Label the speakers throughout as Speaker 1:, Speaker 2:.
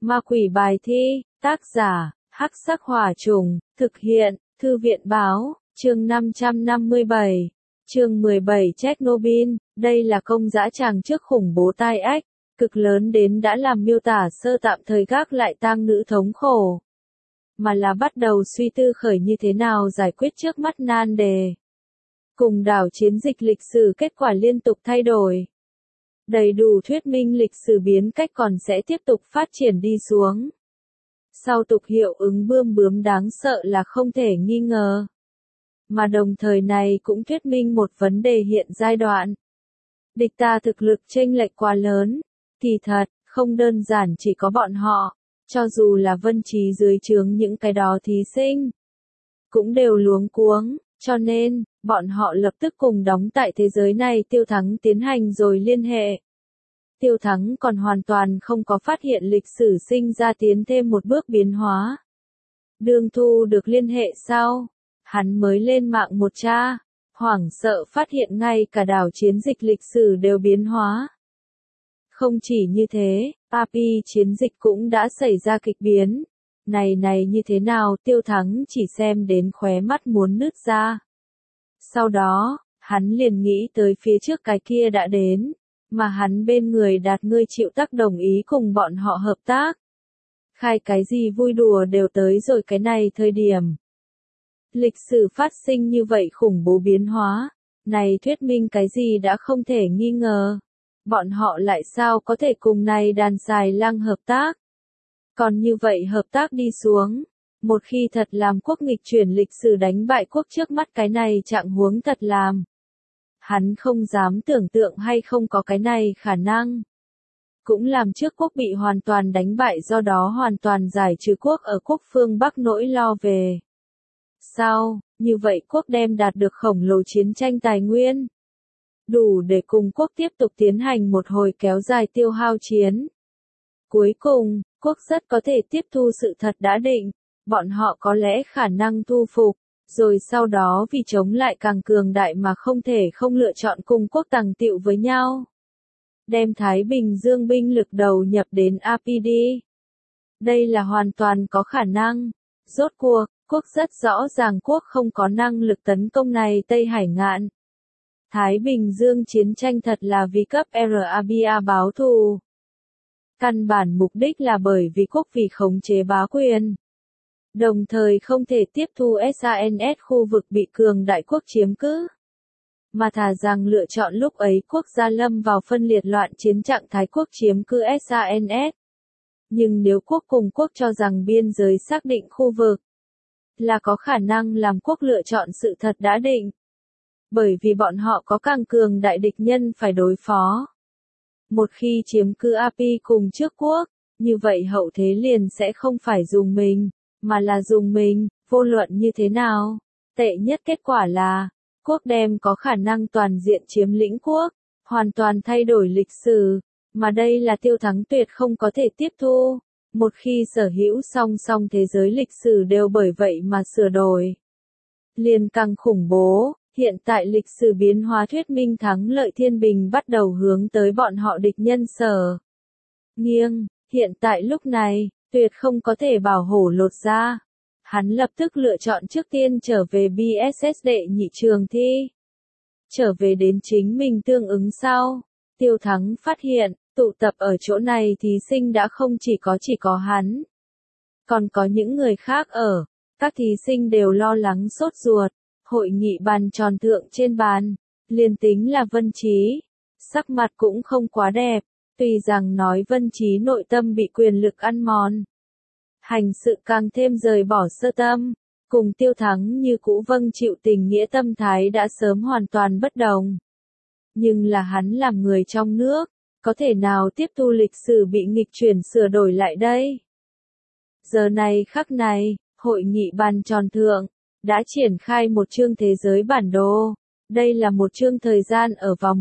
Speaker 1: Ma quỷ bài thi, tác giả, Hắc Sắc Hỏa Trùng, thực hiện, Thư viện Báo, chương 557, chương 17 Chernobyl, đây là công dã tràng trước khủng bố tai ách, cực lớn đến đã làm miêu tả sơ tạm thời gác lại tang nữ thống khổ, mà là bắt đầu suy tư khởi như thế nào giải quyết trước mắt nan đề. Cùng đảo chiến dịch lịch sử kết quả liên tục thay đổi. Đầy đủ thuyết minh lịch sử biến cách còn sẽ tiếp tục phát triển đi xuống. Sau tục hiệu ứng bươm bướm đáng sợ là không thể nghi ngờ. Mà đồng thời này cũng thuyết minh một vấn đề hiện giai đoạn. Địch ta thực lực chênh lệch quá lớn. Kỳ thật, không đơn giản chỉ có bọn họ, cho dù là Vân Trí dưới trướng những cái đó thí sinh, cũng đều luống cuống, cho nên, bọn họ lập tức cùng đóng tại thế giới này Tiêu Thắng tiến hành rồi liên hệ. Tiêu Thắng còn hoàn toàn không có phát hiện lịch sử sinh ra tiến thêm một bước biến hóa. Đương thu được liên hệ sau, hắn mới lên mạng một tra, hoảng sợ phát hiện ngay cả đảo chiến dịch lịch sử đều biến hóa. Không chỉ như thế, Papi chiến dịch cũng đã xảy ra kịch biến. Này như thế nào Tiêu Thắng chỉ xem đến khóe mắt muốn nứt ra. Sau đó, hắn liền nghĩ tới phía trước cái kia đã đến, mà hắn bên người Đạt Ngươi chịu tác đồng ý cùng bọn họ hợp tác. Khai cái gì vui đùa đều tới rồi cái này thời điểm. Lịch sử phát sinh như vậy khủng bố biến hóa, này thuyết minh cái gì đã không thể nghi ngờ. Bọn họ lại sao có thể cùng này đàn xài lang hợp tác? Còn như vậy hợp tác đi xuống, một khi thật làm quốc nghịch chuyển lịch sử đánh bại quốc trước mắt cái này trạng huống thật làm. Hắn không dám tưởng tượng hay không có cái này khả năng. Cũng làm trước quốc bị hoàn toàn đánh bại do đó hoàn toàn giải trừ quốc ở quốc phương Bắc nỗi lo về. Sao, như vậy quốc đem đạt được khổng lồ chiến tranh tài nguyên. Đủ để cùng quốc tiếp tục tiến hành một hồi kéo dài tiêu hao chiến. Cuối cùng, quốc rất có thể tiếp thu sự thật đã định, bọn họ có lẽ khả năng thu phục, rồi sau đó vì chống lại càng cường đại mà không thể không lựa chọn cùng quốc tàng tiệu với nhau. Đem Thái Bình Dương binh lực đầu nhập đến APD. Đây là hoàn toàn có khả năng. Rốt cuộc, quốc rất rõ ràng quốc không có năng lực tấn công này Tây Hải Ngạn. Thái Bình Dương chiến tranh thật là vì cấp Arabia báo thù. Căn bản mục đích là bởi vì quốc vì khống chế bá quyền. Đồng thời không thể tiếp thu SANS khu vực bị cường đại quốc chiếm cứ. Mà thà rằng lựa chọn lúc ấy quốc gia lâm vào phân liệt loạn chiến trạng thái quốc chiếm cứ SANS. Nhưng nếu quốc cùng quốc cho rằng biên giới xác định khu vực, là có khả năng làm quốc lựa chọn sự thật đã định. Bởi vì bọn họ có càng cường đại địch nhân phải đối phó. Một khi chiếm cứ API cùng trước quốc, như vậy hậu thế liền sẽ không phải dùng mình, mà là dùng mình, vô luận như thế nào. Tệ nhất kết quả là, quốc đem có khả năng toàn diện chiếm lĩnh quốc, hoàn toàn thay đổi lịch sử, mà đây là Tiêu Thắng tuyệt không có thể tiếp thu. Một khi sở hữu song song thế giới lịch sử đều bởi vậy mà sửa đổi. Liền càng khủng bố. Hiện tại lịch sử biến hóa thuyết minh thắng lợi thiên bình bắt đầu hướng tới bọn họ địch nhân sở. Nghiêng, hiện tại lúc này, tuyệt không có thể bảo hổ lột ra. Hắn lập tức lựa chọn trước tiên trở về BSS đệ nhị trường thi. Trở về đến chính mình tương ứng sau. Tiêu Thắng phát hiện, tụ tập ở chỗ này thí sinh đã không chỉ có hắn. Còn có những người khác ở. Các thí sinh đều lo lắng sốt ruột. Hội nghị bàn tròn thượng trên bàn, liền tính là Vân Trí, sắc mặt cũng không quá đẹp, tuy rằng nói Vân Trí nội tâm bị quyền lực ăn mòn. Hành sự càng thêm rời bỏ sơ tâm, cùng Tiêu Thắng như cũ vâng chịu tình nghĩa tâm thái đã sớm hoàn toàn bất đồng. Nhưng là hắn làm người trong nước, có thể nào tiếp thu lịch sử bị nghịch chuyển sửa đổi lại đây? Giờ này khắc này, hội nghị bàn tròn thượng, đã triển khai một chương thế giới bản đồ. Đây là một chương thời gian ở vào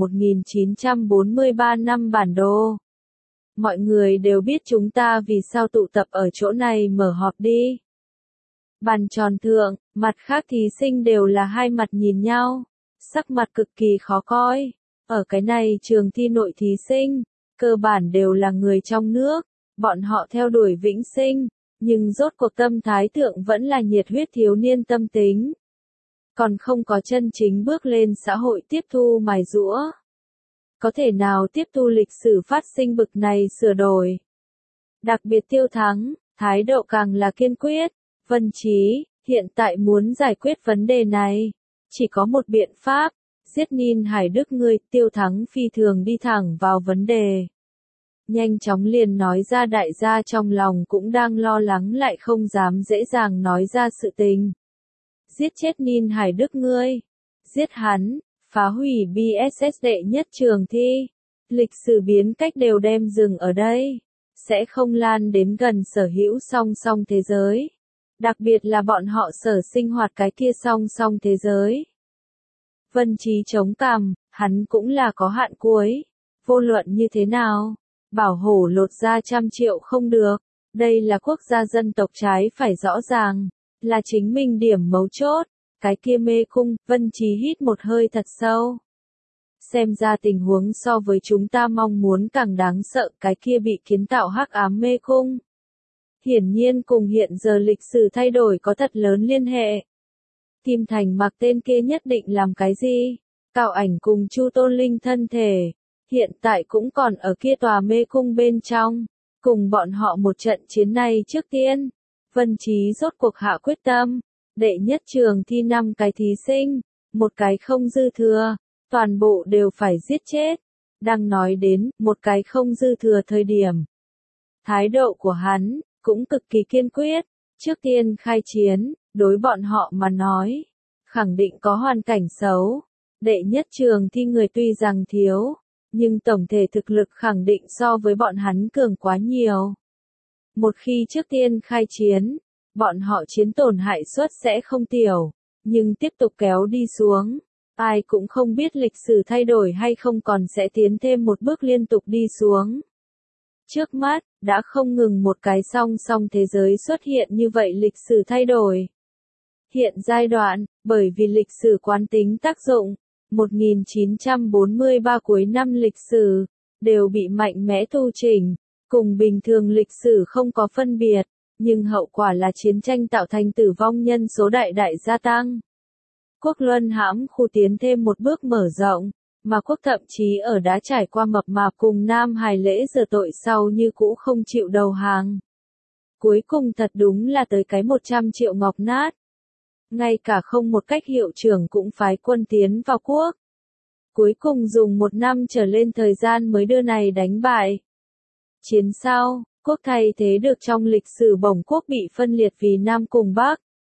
Speaker 1: 1943 năm bản đồ. Mọi người đều biết chúng ta vì sao tụ tập ở chỗ này mở họp đi. Bàn tròn thượng, mặt khác thí sinh đều là hai mặt nhìn nhau, sắc mặt cực kỳ khó coi. Ở cái này trường thi nội thí sinh, cơ bản đều là người trong nước, bọn họ theo đuổi vĩnh sinh, nhưng rốt cuộc tâm thái thượng vẫn là nhiệt huyết thiếu niên tâm tính. Còn không có chân chính bước lên xã hội tiếp thu mài giũa. Có thể nào tiếp thu lịch sử phát sinh bực này sửa đổi. Đặc biệt Tiêu Thắng, thái độ càng là kiên quyết. Vân Chí, hiện tại muốn giải quyết vấn đề này. Chỉ có một biện pháp, giết Ninh Hải Đức ngươi. Tiêu Thắng phi thường đi thẳng vào vấn đề. Nhanh chóng liền nói ra đại gia trong lòng cũng đang lo lắng lại không dám dễ dàng nói ra sự tình. Giết chết Ninh Hải Đức ngươi. Giết hắn, phá hủy BSS đệ nhất trường thi. Lịch sử biến cách đều đem dừng ở đây. Sẽ không lan đến gần sở hữu song song thế giới. Đặc biệt là bọn họ sở sinh hoạt cái kia song song thế giới. Vân Chí chống cằm, hắn cũng là có hạn cuối. Vô luận như thế nào? Bảo hổ lột ra 100 triệu không được. Đây là quốc gia dân tộc trái phải rõ ràng. Là chính mình điểm mấu chốt. Cái kia mê cung, Vân Chí hít một hơi thật sâu. Xem ra tình huống so với chúng ta mong muốn càng đáng sợ, cái kia bị kiến tạo hắc ám mê cung. Hiển nhiên cùng hiện giờ lịch sử thay đổi có thật lớn liên hệ. Kim Thành Mặc tên kia nhất định làm cái gì? Cạo ảnh cùng Chu Tôn Linh thân thể. Hiện tại cũng còn ở kia tòa mê cung bên trong. Cùng bọn họ một trận chiến này trước tiên. Vân Chí rốt cuộc hạ quyết tâm. Đệ nhất trường thi 5 cái thí sinh. Một cái không dư thừa. Toàn bộ đều phải giết chết. Đang nói đến một cái không dư thừa thời điểm. Thái độ của hắn cũng cực kỳ kiên quyết. Trước tiên khai chiến, đối bọn họ mà nói. Khẳng định có hoàn cảnh xấu. Đệ nhất trường thi người tuy rằng thiếu. Nhưng tổng thể thực lực khẳng định so với bọn hắn cường quá nhiều. Một khi trước tiên khai chiến, bọn họ chiến tổn hại suất sẽ không tiểu. Nhưng tiếp tục kéo đi xuống. Ai cũng không biết lịch sử thay đổi hay không còn sẽ tiến thêm một bước liên tục đi xuống. Trước mắt, đã không ngừng một cái song song thế giới xuất hiện như vậy lịch sử thay đổi. Hiện giai đoạn, bởi vì lịch sử quán tính tác dụng, 1943 cuối năm lịch sử, đều bị mạnh mẽ tu chỉnh, cùng bình thường lịch sử không có phân biệt, nhưng hậu quả là chiến tranh tạo thành tử vong nhân số đại đại gia tăng. Quốc luân hãm khu tiến thêm một bước mở rộng, mà quốc thậm chí ở đã trải qua mập mạp cùng Nam Hải lễ rửa tội sau như cũ không chịu đầu hàng. Cuối cùng thật đúng là tới cái 100 triệu ngọc nát. Ngay cả không một cách hiệu trưởng cũng phái quân tiến vào quốc. Cuối cùng dùng 1 năm trở lên thời gian mới đưa này đánh bại. Chiến sau, quốc thay thế được trong lịch sử bổng quốc bị phân liệt vì Nam cùng Bắc.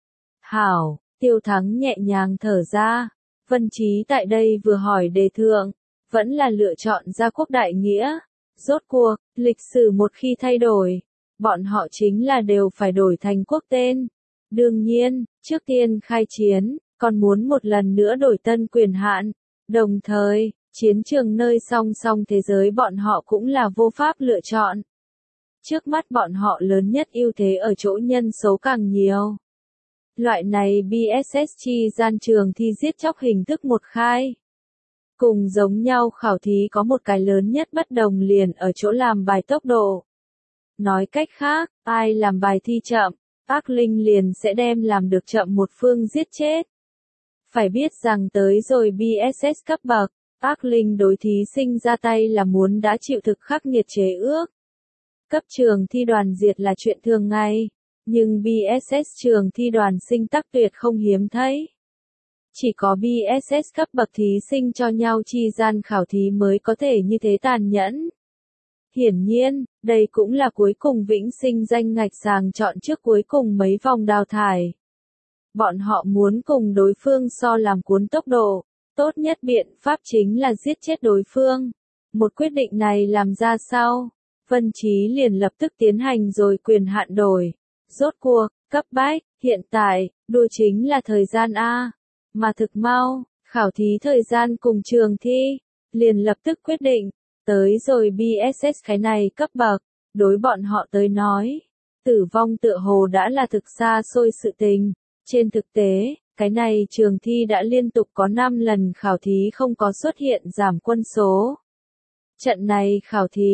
Speaker 1: Hảo. Tiêu Thắng nhẹ nhàng thở ra. Vân Chí tại đây vừa hỏi đề thượng, vẫn là lựa chọn gia quốc đại nghĩa. Rốt cuộc, lịch sử một khi thay đổi, bọn họ chính là đều phải đổi thành quốc tên. Đương nhiên, trước tiên khai chiến, còn muốn một lần nữa đổi tân quyền hạn. Đồng thời, chiến trường nơi song song thế giới bọn họ cũng là vô pháp lựa chọn. Trước mắt bọn họ lớn nhất ưu thế ở chỗ nhân số càng nhiều. Loại này BSS chi gian trường thi giết chóc hình thức một khai. Cùng giống nhau khảo thí có một cái lớn nhất bất đồng liền ở chỗ làm bài tốc độ. Nói cách khác, ai làm bài thi chậm, ác linh liền sẽ đem làm được chậm một phương giết chết. Phải biết rằng tới rồi BSS cấp bậc, ác linh đối thí sinh ra tay là muốn đã chịu thực khắc nghiệt chế ước. Cấp trường thi đoàn diệt là chuyện thường ngày. Nhưng BSS trường thi đoàn sinh tắc tuyệt không hiếm thấy. Chỉ có BSS cấp bậc thí sinh cho nhau chi gian khảo thí mới có thể như thế tàn nhẫn. Hiển nhiên, đây cũng là cuối cùng vĩnh sinh danh ngạch sàng chọn trước cuối cùng mấy vòng đào thải. Bọn họ muốn cùng đối phương so làm cuốn tốc độ, tốt nhất biện pháp chính là giết chết đối phương. Một quyết định này làm ra sao? Vân Chí liền lập tức tiến hành rồi quyền hạn đổi. Rốt cuộc, cấp bách, hiện tại, đua chính là thời gian A. Mà thực mau, khảo thí thời gian cùng trường thi, liền lập tức quyết định, tới rồi BSS cái này cấp bậc, đối bọn họ tới nói. Tử vong tựa hồ đã là thực xa xôi sự tình. Trên thực tế, cái này trường thi đã liên tục có 5 lần khảo thí không có xuất hiện giảm quân số. Trận này khảo thí,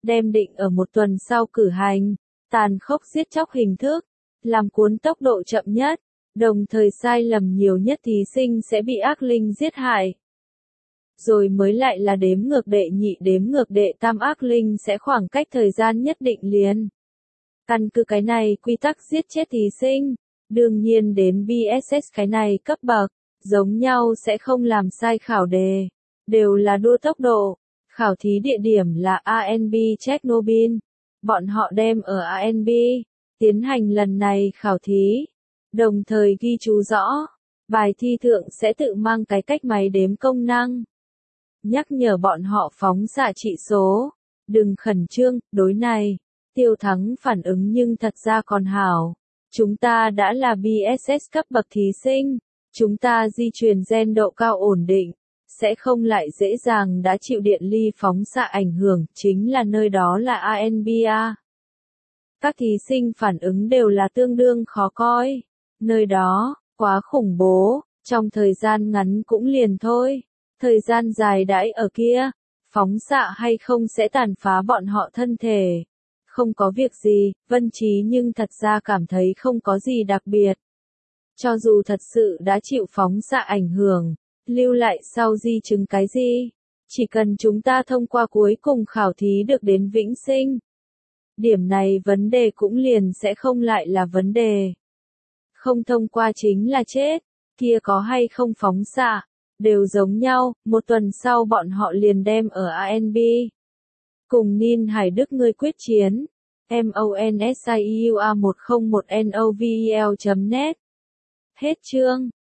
Speaker 1: đem định ở một tuần sau cử hành, tàn khốc giết chóc hình thức, làm cuốn tốc độ chậm nhất, đồng thời sai lầm nhiều nhất thí sinh sẽ bị ác linh giết hại. Rồi mới lại là đếm ngược đệ nhị đếm ngược đệ tam ác linh sẽ khoảng cách thời gian nhất định liền. Căn cứ cái này quy tắc giết chết thí sinh, đương nhiên đến BSS cái này cấp bậc, giống nhau sẽ không làm sai khảo đề, đều là đua tốc độ. Khảo thí địa điểm là ANB Chernobyl, bọn họ đem ở ANB, tiến hành lần này khảo thí, đồng thời ghi chú rõ, bài thi thượng sẽ tự mang cái cách máy đếm công năng. Nhắc nhở bọn họ phóng xạ trị số, đừng khẩn trương, đối này, Tiêu Thắng phản ứng nhưng thật ra còn hảo. Chúng ta đã là BSS cấp bậc thí sinh, chúng ta di truyền gen độ cao ổn định, sẽ không lại dễ dàng đã chịu điện ly phóng xạ ảnh hưởng, chính là nơi đó là ANBA. Các thí sinh phản ứng đều là tương đương khó coi, nơi đó, quá khủng bố, trong thời gian ngắn cũng liền thôi, thời gian dài đãi ở kia, phóng xạ hay không sẽ tàn phá bọn họ thân thể. Không có việc gì, Vân Trí nhưng thật ra cảm thấy không có gì đặc biệt. Cho dù thật sự đã chịu phóng xạ ảnh hưởng, lưu lại sau di chứng cái gì, chỉ cần chúng ta thông qua cuối cùng khảo thí được đến vĩnh sinh. Điểm này vấn đề cũng liền sẽ không lại là vấn đề. Không thông qua chính là chết, kia có hay không phóng xạ, đều giống nhau, một tuần sau bọn họ liền đem ở ANB. Cùng Ninh Hải Đức ngươi quyết chiến. MONSIUA101NOVEL.net. Hết chương.